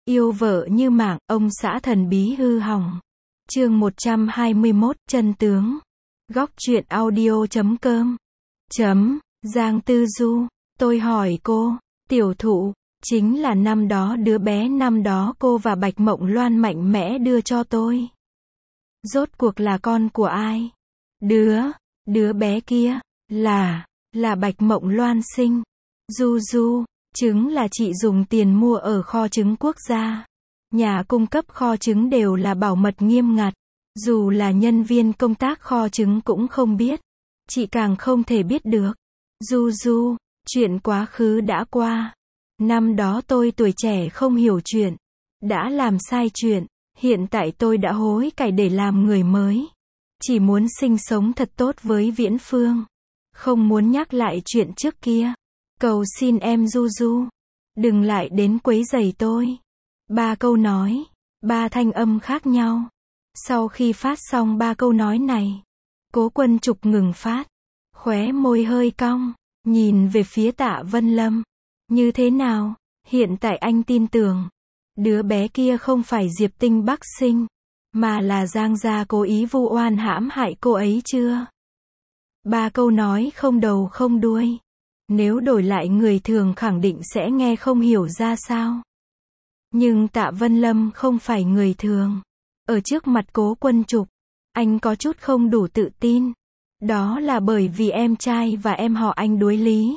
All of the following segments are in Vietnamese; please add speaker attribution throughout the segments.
Speaker 1: Yêu vợ như mạng, ông xã thần bí hư hỏng. Chương 121, chân tướng. Góc truyện audio.com. Giang Tư Du, tôi hỏi cô, tiểu thụ, chính là năm đó đứa bé năm đó cô và Bạch Mộng Loan mạnh mẽ đưa cho tôi. Rốt cuộc là con của ai? Đứa bé kia, là Bạch Mộng Loan sinh. Du, trứng là chị dùng tiền mua ở kho trứng quốc gia. Nhà cung cấp kho trứng đều là bảo mật nghiêm ngặt. Dù là nhân viên công tác kho trứng cũng không biết. Chị càng không thể biết được. Du, chuyện quá khứ đã qua. Năm đó tôi tuổi trẻ không hiểu chuyện. Đã làm sai chuyện. Hiện tại tôi đã hối cải để làm người mới. Chỉ muốn sinh sống thật tốt với Viễn Phương. Không muốn nhắc lại chuyện trước kia. Cầu xin em Du, đừng lại đến quấy rầy tôi. 3 câu nói, 3 thanh âm khác nhau. Sau khi phát xong 3 câu nói này, Cố Quân Trục ngừng phát, khóe môi hơi cong, nhìn về phía Tạ Vân Lâm. Như thế nào? Hiện tại anh tin tưởng, đứa bé kia không phải Diệp Tinh Bắc sinh, mà là Giang gia cố ý vu oan hãm hại cô ấy chưa? 3 câu nói không đầu không đuôi. Nếu đổi lại người thường khẳng định sẽ nghe không hiểu ra sao. Nhưng Tạ Vân Lâm không phải người thường. Ở trước mặt Cố Quân Trục, anh có chút không đủ tự tin. Đó là bởi vì em trai và em họ anh đối lý.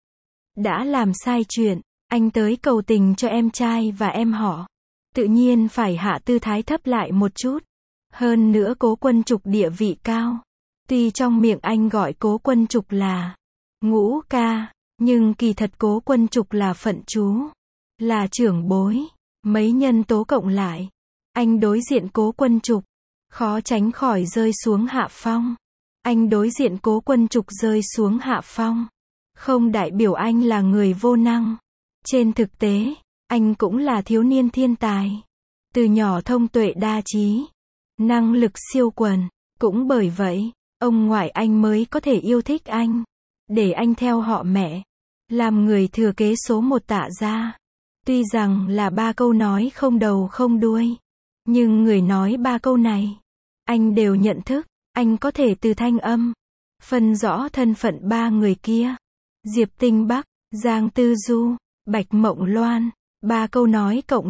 Speaker 1: Đã làm sai chuyện, anh tới cầu tình cho em trai và em họ. Tự nhiên phải hạ tư thái thấp lại một chút. Hơn nữa Cố Quân Trục địa vị cao. Tuy trong miệng anh gọi Cố Quân Trục là Ngũ ca, nhưng kỳ thật Cố Quân Trục là phận chú, là trưởng bối. Mấy nhân tố cộng lại, anh đối diện Cố Quân Trục, khó tránh khỏi rơi xuống hạ phong. Anh đối diện Cố Quân Trục rơi xuống hạ phong, không đại biểu anh là người vô năng. Trên thực tế, anh cũng là thiếu niên thiên tài. Từ nhỏ thông tuệ đa trí, năng lực siêu quần. Cũng bởi vậy, ông ngoại anh mới có thể yêu thích anh. Để anh theo họ mẹ, làm người thừa kế số 1 Tạ gia. Tuy rằng là 3 câu nói không đầu không đuôi, nhưng người nói 3 câu này, anh đều nhận thức, anh có thể từ thanh âm, phân rõ thân phận 3 người kia. Diệp Tinh Bắc, Giang Tư Du, Bạch Mộng Loan, 3 câu nói cộng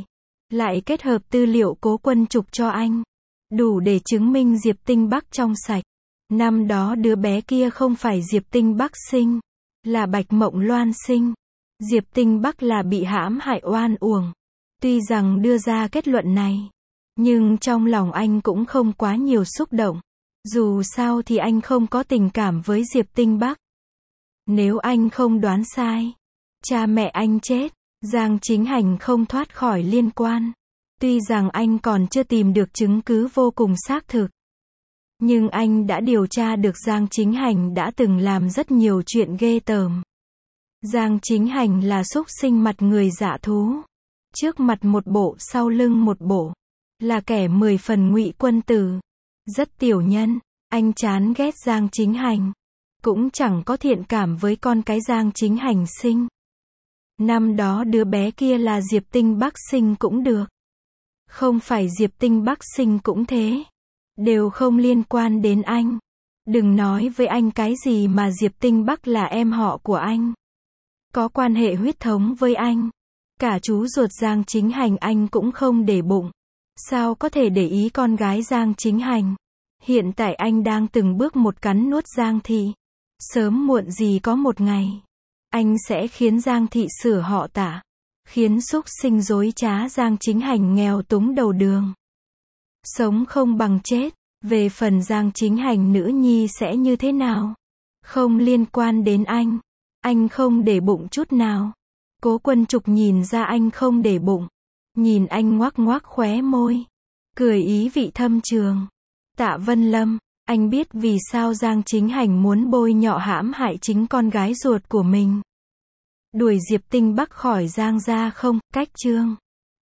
Speaker 1: lại kết hợp tư liệu Cố Quân Trục cho anh, đủ để chứng minh Diệp Tinh Bắc trong sạch. Năm đó đứa bé kia không phải Diệp Tinh Bắc sinh, là Bạch Mộng Loan sinh. Diệp Tinh Bắc là bị hãm hại oan uổng. Tuy rằng đưa ra kết luận này, nhưng trong lòng anh cũng không quá nhiều xúc động. Dù sao thì anh không có tình cảm với Diệp Tinh Bắc. Nếu anh không đoán sai, cha mẹ anh chết, Giang Chính Hành không thoát khỏi liên quan. Tuy rằng anh còn chưa tìm được chứng cứ vô cùng xác thực, nhưng anh đã điều tra được Giang Chính Hành đã từng làm rất nhiều chuyện ghê tởm. Giang Chính Hành là súc sinh mặt người dạ thú. Trước mặt một bộ sau lưng một bộ. Là kẻ 10 phần ngụy quân tử. Rất tiểu nhân. Anh chán ghét Giang Chính Hành. Cũng chẳng có thiện cảm với con cái Giang Chính Hành sinh. Năm đó đứa bé kia là Diệp Tinh Bắc sinh cũng được. Không phải Diệp Tinh Bắc sinh cũng thế. Đều không liên quan đến anh. Đừng nói với anh cái gì mà Diệp Tinh Bắc là em họ của anh. Có quan hệ huyết thống với anh. Cả chú ruột Giang Chính Hành anh cũng không để bụng. Sao có thể để ý con gái Giang Chính Hành? Hiện tại anh đang từng bước một cắn nuốt Giang Thị. Sớm muộn gì có một ngày, anh sẽ khiến Giang Thị sửa họ Tạ. Khiến súc sinh dối trá Giang Chính Hành nghèo túng đầu đường. Sống không bằng chết. Về phần Giang Chính Hành nữ nhi sẽ như thế nào? Không liên quan đến anh. Anh không để bụng chút nào. Cố Quân Trục nhìn ra anh không để bụng. Nhìn anh ngoác ngoác khóe môi. Cười ý vị thâm trường. Tạ Vân Lâm, anh biết vì sao Giang Chính Hành muốn bôi nhọ hãm hại chính con gái ruột của mình. Đuổi Diệp Tinh Bắc khỏi Giang gia không? Cách chương